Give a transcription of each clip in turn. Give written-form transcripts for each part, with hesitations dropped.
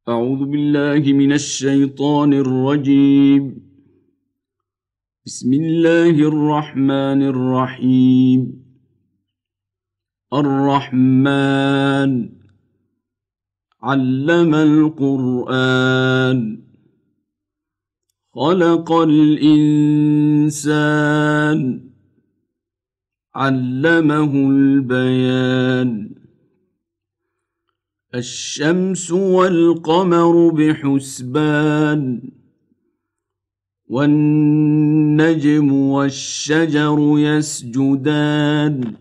أعوذ بالله من الشيطان الرجيم. بسم الله الرحمن الرحيم. الرحمن علم القرآن خلق الإنسان علمه البيان الشمس والقمر بحسبان والنجم والشجر يسجدان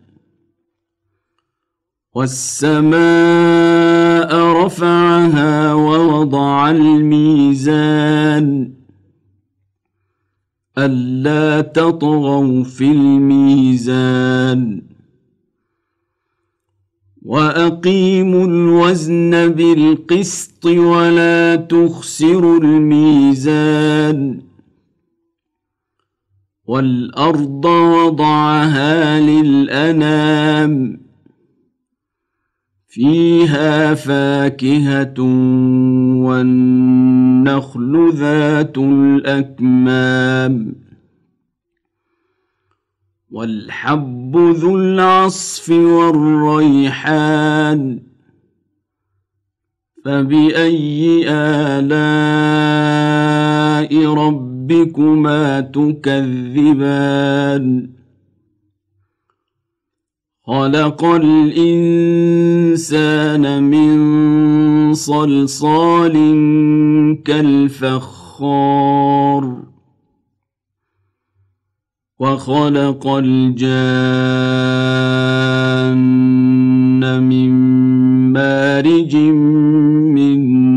والسماء رفعها ووضع الميزان ألا تطغوا في الميزان وأقيموا الوزن بالقسط ولا تخسروا الميزان والأرض وضعها للأنام فيها فاكهة والنخل ذات الأكمام والحب ذو العصف والريحان فبأي آلاء ربكما تكذبان خلق الإنسان من صلصال كالفخار وخلق الجان من مارج من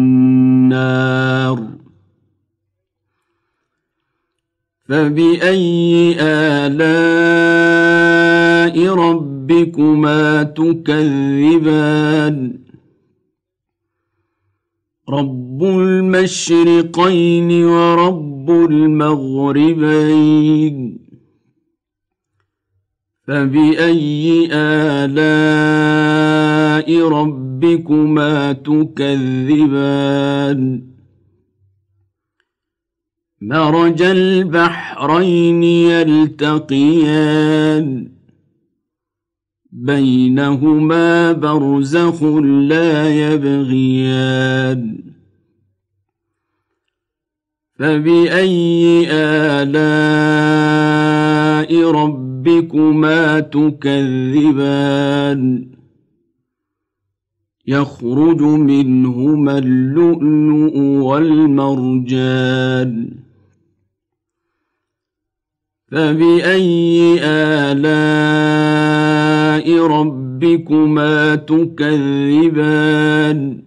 نار فبأي آلاء ربكما تكذبان رب المشرقين ورب المغربين فبأي آلاء ربكما تكذبان مرج البحرين يلتقيان بينهما برزخ لا يبغيان فبأي آلاء ربكما تكذبان يخرج منهما اللؤلؤ والمرجان فبأي آلاء ربكما تكذبان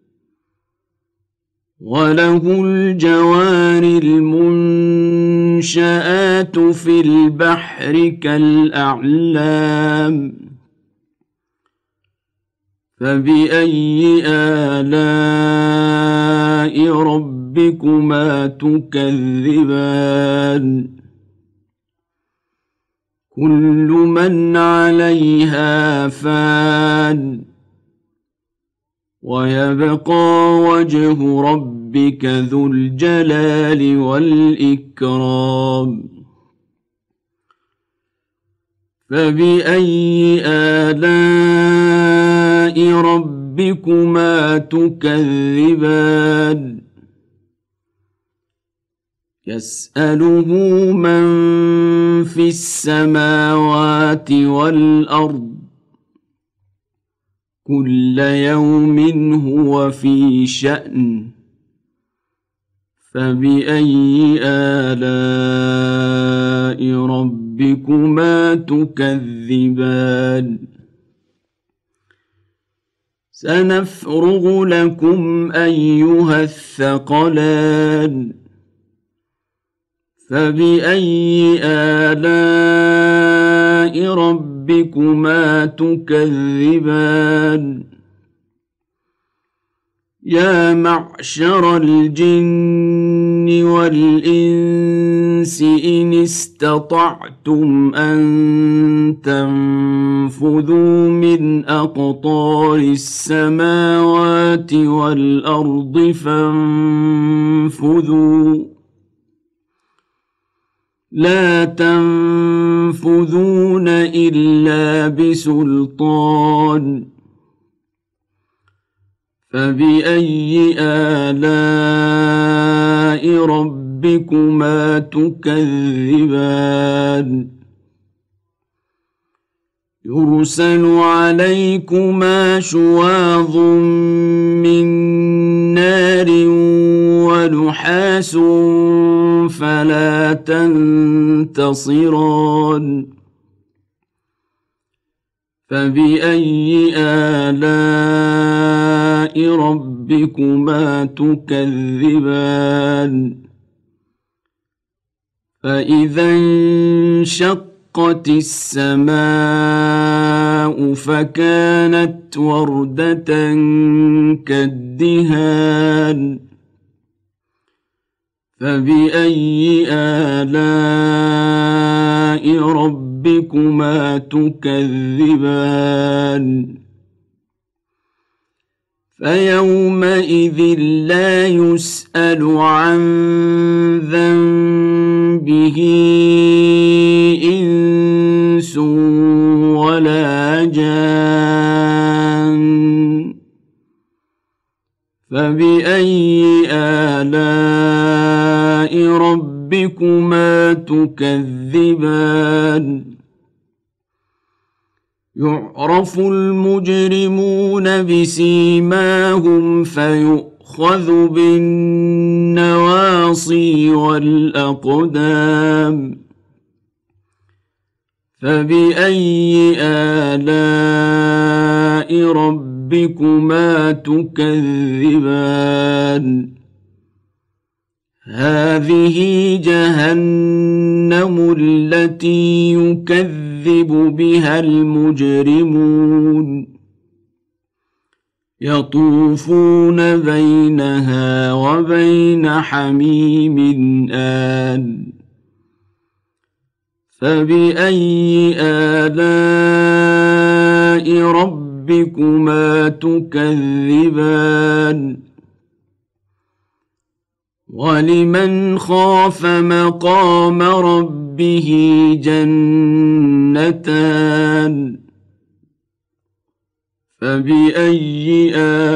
وله الجوار المنشآت في البحر كالأعلام فبأي آلاء ربكما تكذبان كل من عليها فان ويبقى وجه ربك ذو الجلال والإكرام فبأي آلاء ربكما تكذبان يسأله من في السماوات والأرض كل يوم هو في شأن فبأي آلاء ربكما تكذبان سنفرغ لكم أيها الثقلان فبأي آلاء ربكما تكذبان يا معشر الجن الجن والإنس إن استطعتم أن تنفذوا من أقطار السماوات والأرض فانفذوا لا تنفذون إلا بسلطان فبأي آلاء ربكما تكذبان يرسل عليكما شواظ من نار ونحاس فلا تنتصران فبأي آلاء ربكما تكذبان فإذا انشقت السماء فكانت وردة كالدهان فبأي آلاء ربكما تكذبان فيومئذ لا يسأل عن ذنبه إنس ولا جان فبأي آلاء ربكما تكذبان يعرف المجرمون بسيماهم فيؤخذ بالنواصي والأقدام فبأي آلاء ربكما تكذبان هذه جهنم التي يكذب بها المجرمون يطوفون بينها وبين حميم آن فبأي آلاء ربكما تكذبان ولمن خاف مقام ربه جنتان فبأي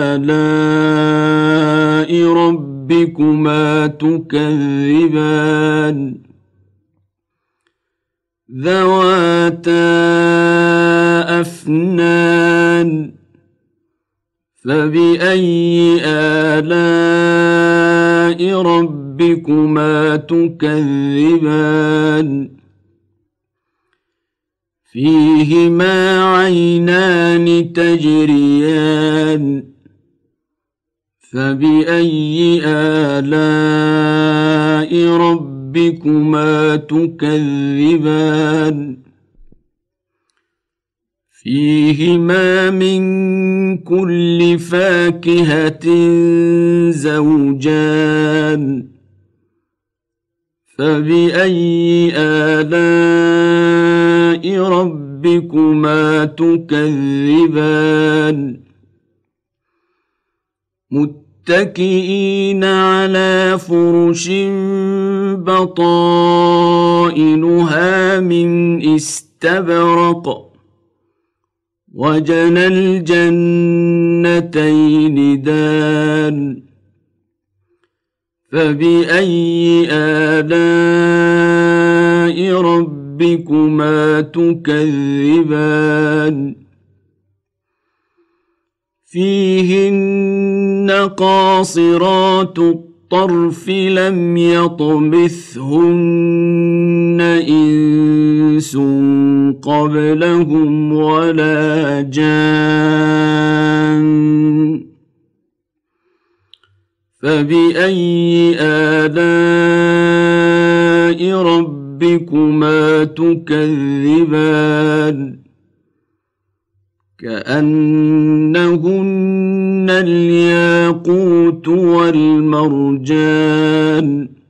آلاء ربكما تكذبان ذواتا أفنان فبأي آلاء ربكما تكذبان فيهما عينان تجريان فبأي آلاء ربكما تكذبان فيهما من كل فاكهة زوجان فبأي آلاء ربكما تكذبان متكئين على فرش بطائنها من استبرق وجنى الجنتين دان فبأي آلاء ربكما تكذبان فيهن قاصرات الطرف لم يطمثهن إنس قبلهم ولا جان فبأي آلاء ربكما تكذبان كأنهن الياقوت والمرجان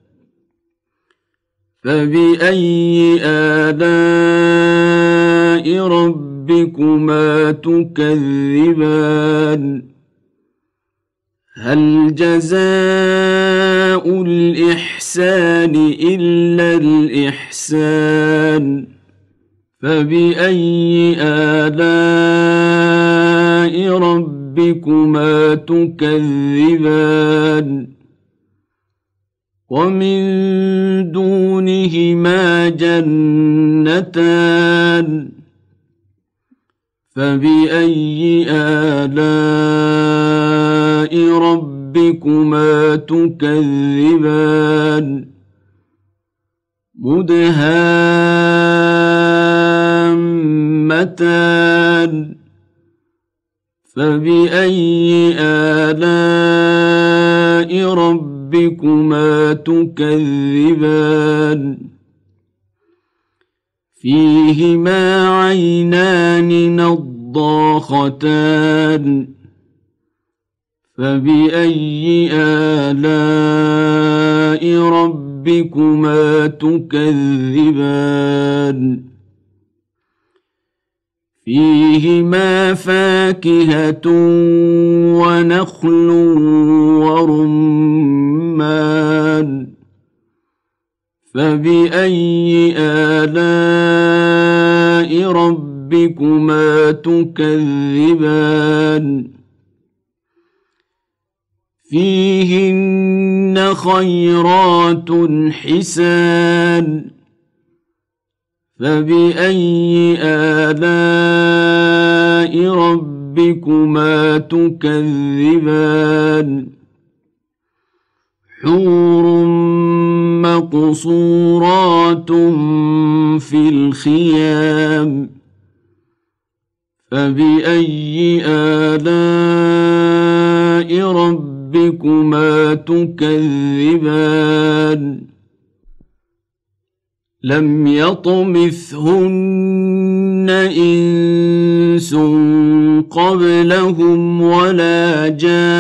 فبأي آلاء ربكما تكذبان هل جزاء الإحسان إلا الإحسان فبأي آلاء ربكما تكذبان ومن دونهما جنتان فبأي آلاء ربكما تكذبان مدهامتان فبأي آلاء ربكما تكذبان فيهما عينان نضاختان فبأي آلاء ربكما تكذبان فيهما فاكهة ونخل ورمان فبأي آلاء ربكما تكذبان فيهن خيرات حسان فبأي آلاء ربكما تكذبان حور مقصورات في الخيام فبأي آلاء ربكما تكذبان لم يطمثهن إنس قبلهم ولا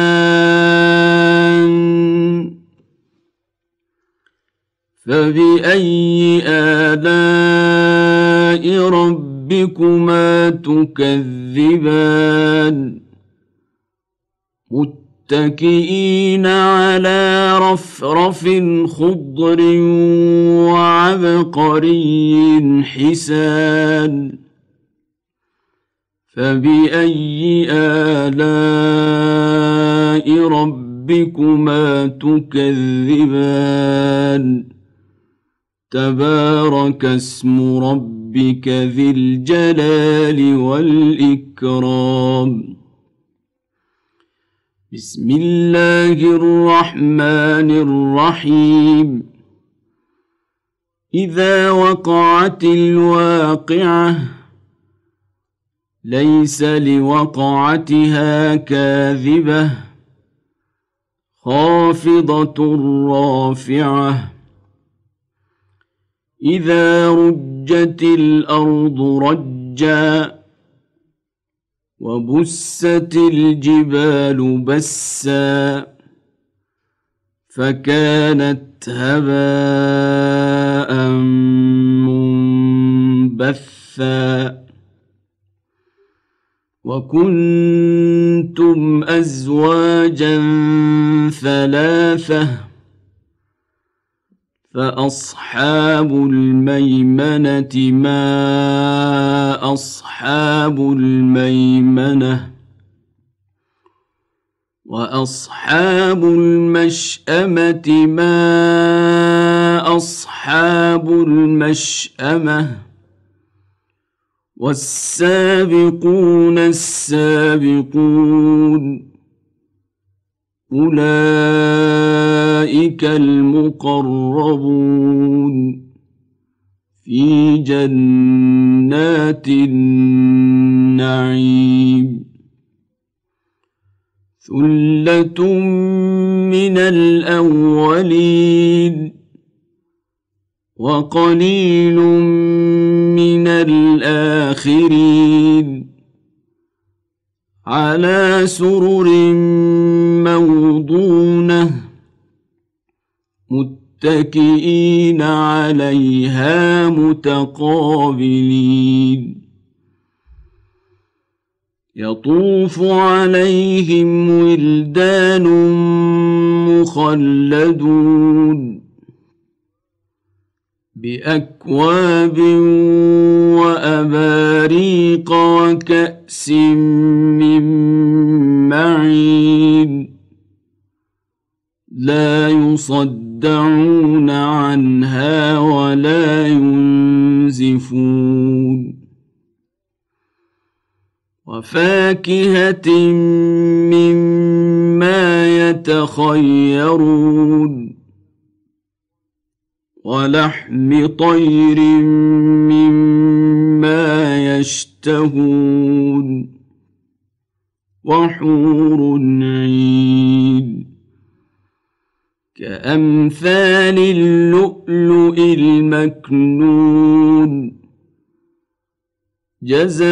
جان فبأي آلاء ربكما تكذبان متكئين على رفرف خضر وعبقري حسان فبأي آلاء ربكما تكذبان تبارك اسم ربك ذي الجلال والإكرام بسم الله الرحمن الرحيم إذا وقعت الواقعة ليس لوقعتها كاذبة خافضة رافعة إذا رجت الأرض رجا وبست الجبال بسا فكانت هباء منبثا وكنتم أزواجا ثلاثة فأصحاب الميمنة ما أصحاب الميمنة وأصحاب المشأمة ما أصحاب المشأمة والسابقون السابقون أولئك المقربون في جنات النعيم ثلة من الأولين وقليل من الآخرين على سرر موضونة متكئين عليها متقابلين يطوف عليهم ولدان مخلدون بأكواب وأباريق وكأس من معين لا يصدعون عنها ولا ينزفون وفاكهة مما يتخيرون ولحم طير مما يشتهون وحور عين كأمثال اللؤلؤ المكنون جزاء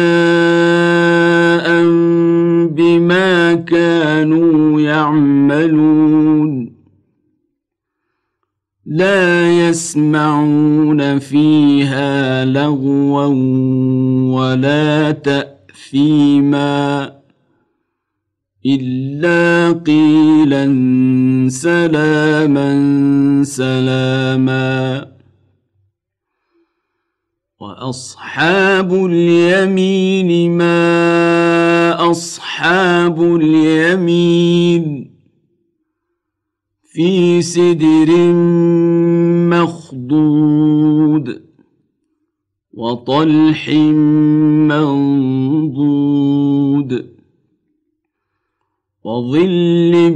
بما كانوا يعملون لا يسمعون فيها لغوا ولا تأثيما إلا قيلا سلاما سلاما وأصحاب اليمين ما أصحاب اليمين في سدر مخضود وطلح منضود وظل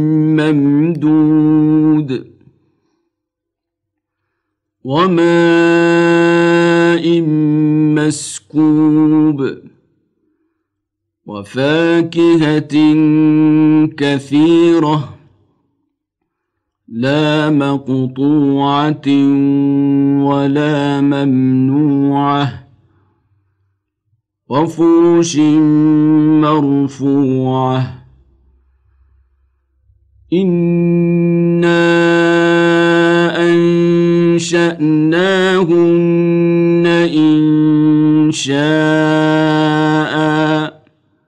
ممدود وماء مسكوب وفاكهة كثيرة لا مقطوعة ولا ممنوعة وفرش مرفوعة إنا أنشأناهن إنشاء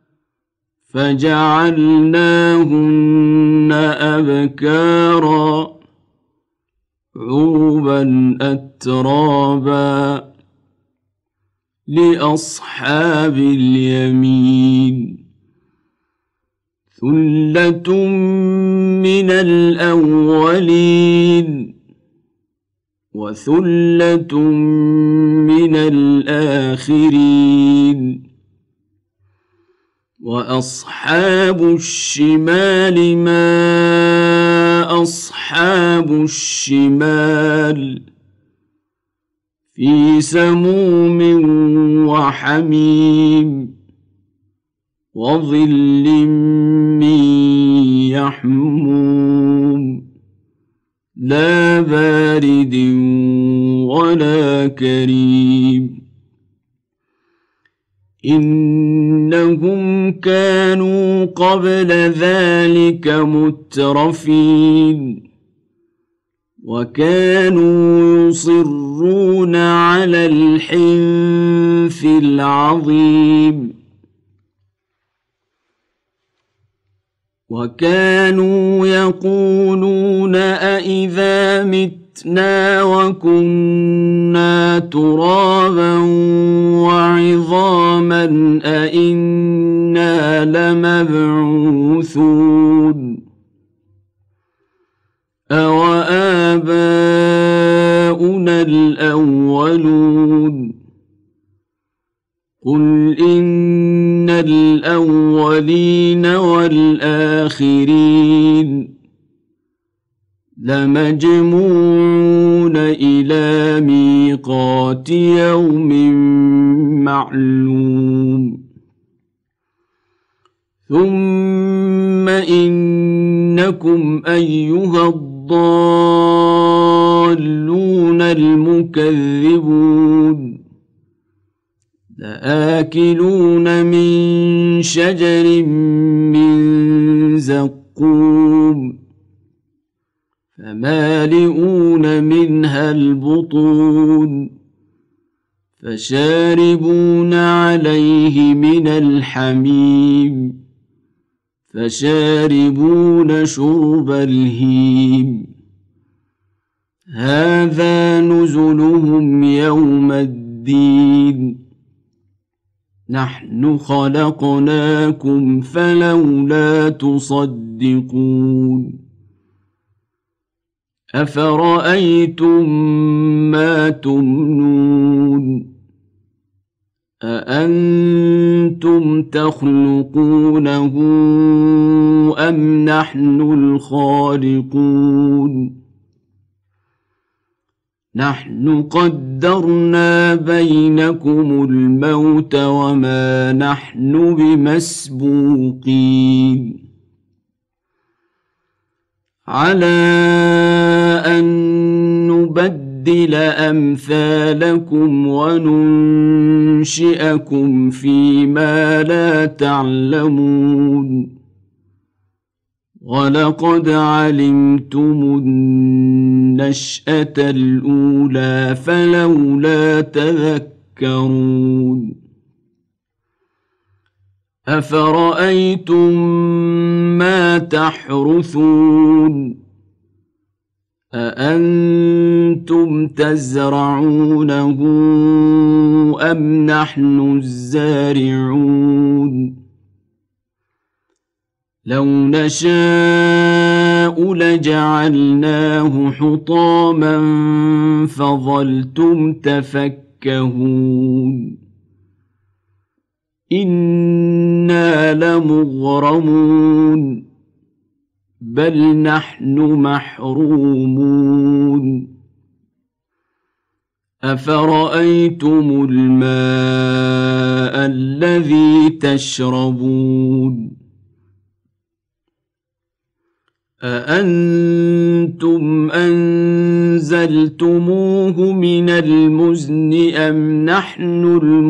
فجعلناهن أبكارا عربا أترابا لأصحاب اليمين ثلة من الأولين وثلة من الآخرين وأصحاب الشمال ما أصحاب الشمال في سموم وحميم وظل من يحموم لا بارد ولا كريم إنهم كانوا قبل ذلك مترفين وكانوا يصرون على الحنث العظيم وكانوا يقولون أإذا متنا وكنا ترابا وعظاما أإنا لمبعوثون أوآباؤنا الأولون قل إن الأولين والآخرين لمجموعون إلى ميقات يوم معلوم ثم إنكم أيها الضالون المكذبون لآكلون من شجر من زقوم فمالئون منها البطون فشاربون عليه من الحميم فشاربون شرب الهيم هذا نزلهم يوم الدين نحن خلقناكم فلولا تصدقون أفرأيتم ما تمنون أأنتم تخلقونه أم نحن الخالقون نحن قدرنا بينكم الموت وما نحن بمسبوقين على أن نبدل أمثالكم وننشئكم فيما لا تعلمون ولقد علمتم النشأة الأولى فلولا تذكرون أفرأيتم ما تحرثون أأنتم تزرعونه أم نحن الزارعون لو نشاء لجعلناه حطاما فظلتم تفكهون إنا لمغرمون بل نحن محرومون أفرأيتم الماء الذي تشربون أأنتم أنزلتموه من المزن أم نحن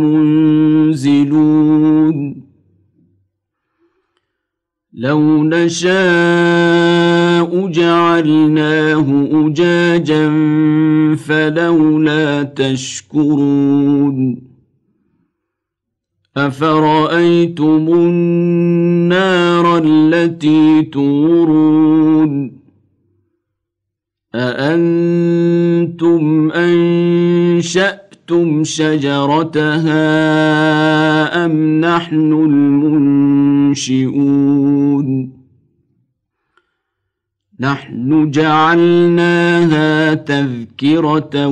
المنزلون لو نشاء جعلناه أجاجا فلولا تشكرون أفرأيتم النار التي تورون أأنتم أنشأتم شجرتها أم نحن المنشئون نحن جعلناها تذكرة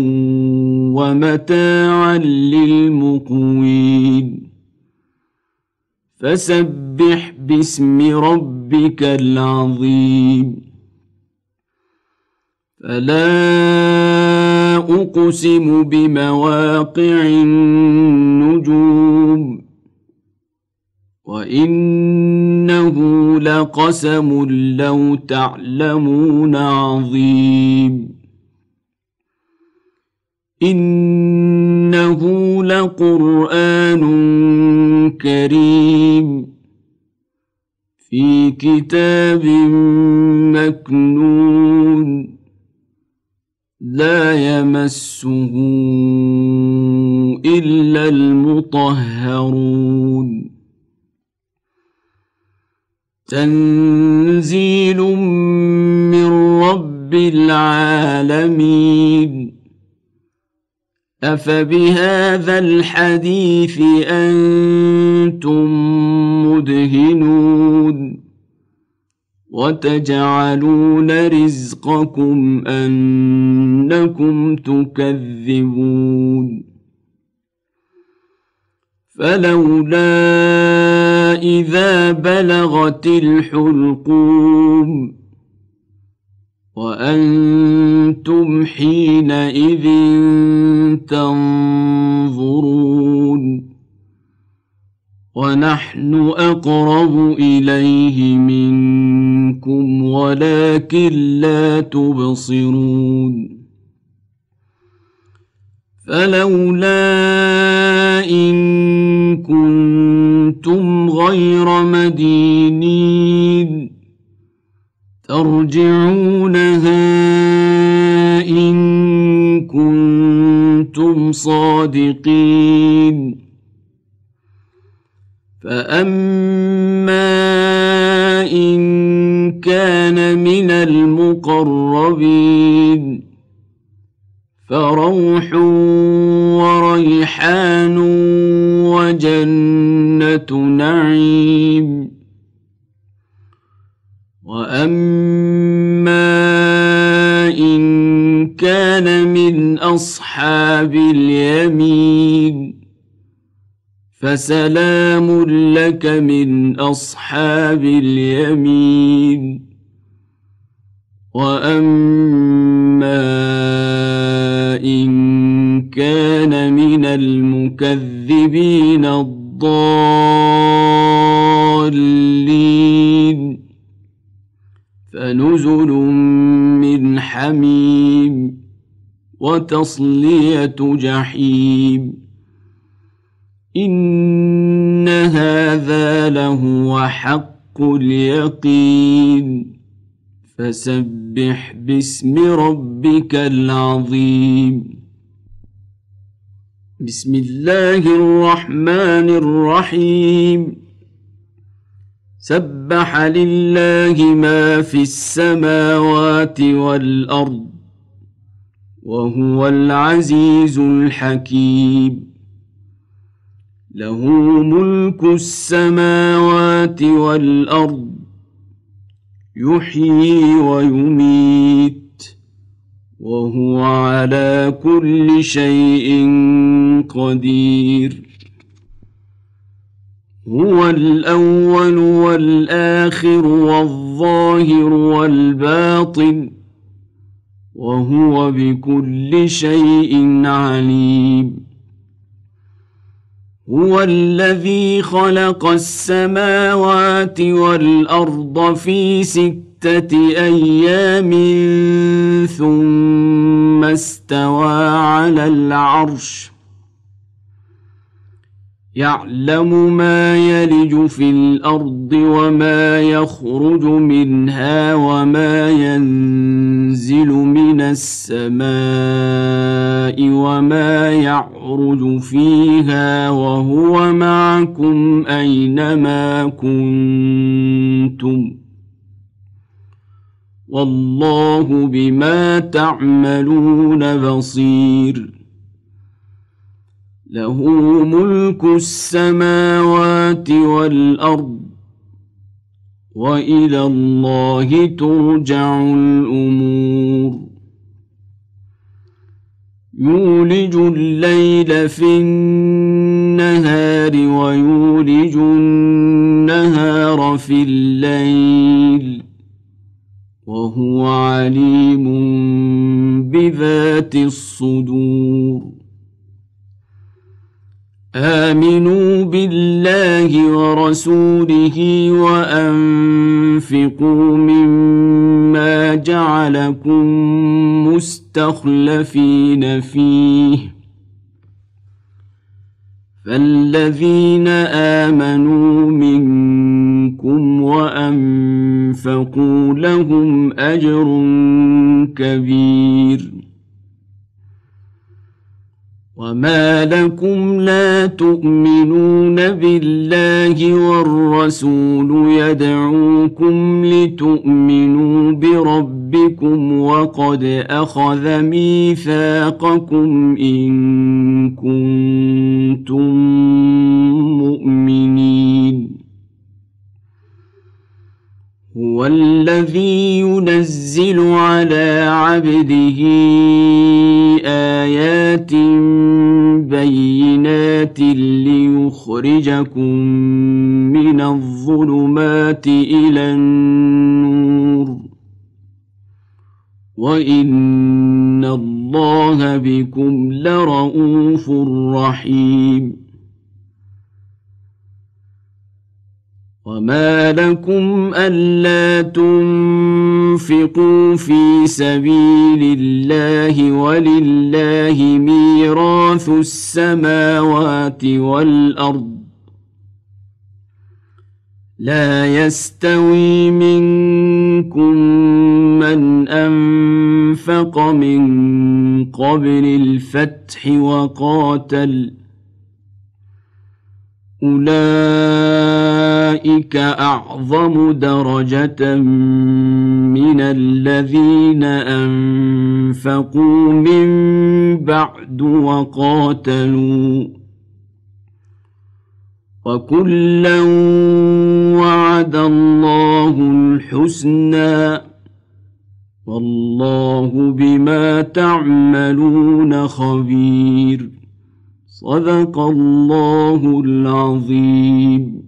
ومتاعا للمقوين فسبح باسم ربك العظيم فلا أقسم بمواقع النجوم وإنه لقسم لو تعلمون عظيم إنه لقرآن كريم في كتاب مكنون لا يمسه إلا المطهرون تنزيل من رب العالمين أفبهذا الحديث أنتم مدهنون وتجعلون رزقكم أنكم تكذبون فلولا إذا بلغت الحلقوم وأنتم حينئذ تنظرون ونحن أقرب إليه منكم ولكن لا تبصرون فلولا إن كنتم غير مدينين ترجعونها إن كنتم صادقين فأما إن كان من المقربين فروح وريحان وجنة نعيم وأما إن كان من أصحاب اليمين فسلام لك من أصحاب اليمين وأما إن كان من المكذبين الضالين فنزل من حميم وتصلية جحيم إن هذا لهو حق اليقين فسبح باسم ربك العظيم بسم الله الرحمن الرحيم سبح لله ما في السماوات والأرض وهو العزيز الحكيم له ملك السماوات والأرض يحيي ويميت وهو على كل شيء قدير هو الأول والآخر والظاهر والباطن وهو بكل شيء عليم هو الذي خلق السماوات والأرض في 6 أيام ثم استوى على العرش يعلم ما يلج في الأرض وما يخرج منها وما ينزل من السماء وما يعرج فيها وهو معكم أينما كنتم والله بما تعملون بصير له ملك السماوات والأرض وإلى الله ترجع الأمور يولج الليل في النهار ويولج النهار في الليل وهو عليم بذات الصدور آمنوا بالله ورسوله وأنفقوا مما جعلكم مستخلفين فيه فالذين آمنوا منكم وأنفقوا لهم أجر كبير وما لكم لا تؤمنون بالله والرسول يدعوكم لتؤمنوا بربكم وقد أخذ ميثاقكم إن كنتم مؤمنين هو الذي ينزل على عبده آيات بينات ليخرجكم من الظلمات إلى النور وإن الله بكم لرؤوف رحيم وما لكم ألا تنفقوا في سبيل الله ولله ميراث السماوات والأرض لا يستوي منكم من أنفق من قبل الفتح وقاتل أولئك أعظم درجة من الذين أنفقوا من بعد وقاتلوا وكلا وعد الله الحسنى والله بما تعملون خبير صدق الله العظيم.